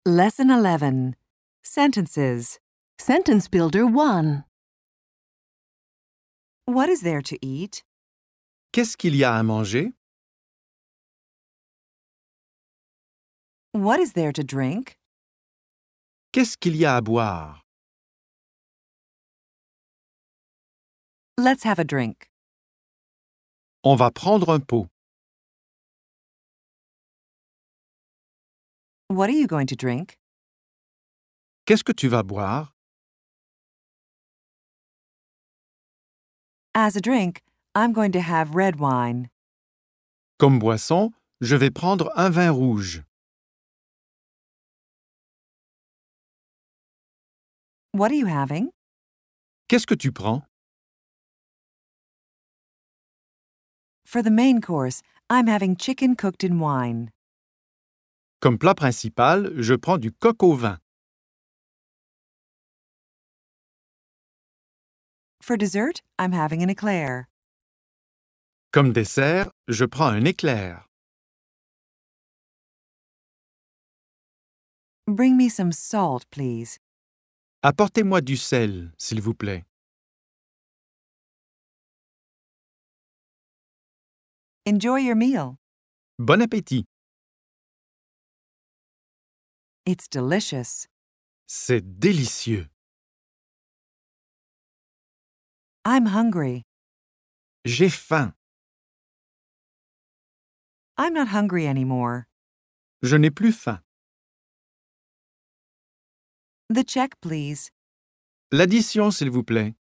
Lesson 11. Sentences. Sentence Builder 1. What is there to eat? Qu'est-ce qu'il y a à manger? What is there to drink? Qu'est-ce qu'il y a à boire? Let's have a drink. On va prendre un pot. What are you going to drink? Qu'est-ce que tu vas boire? As a drink, I'm going to have red wine. Comme boisson, je vais prendre un vin rouge. What are you having? Qu'est-ce que tu prends? For the main course, I'm having chicken cooked in wine. Comme plat principal, je prends du coq au vin. For dessert, I'm having an eclair. Comme dessert, je prends un éclair. Bring me some salt, please. Apportez-moi du sel, s'il vous plaît. Enjoy your meal. Bon appétit. It's delicious. C'est délicieux. I'm hungry. J'ai faim. I'm not hungry anymore. Je n'ai plus faim. The check, please. L'addition, s'il vous plaît.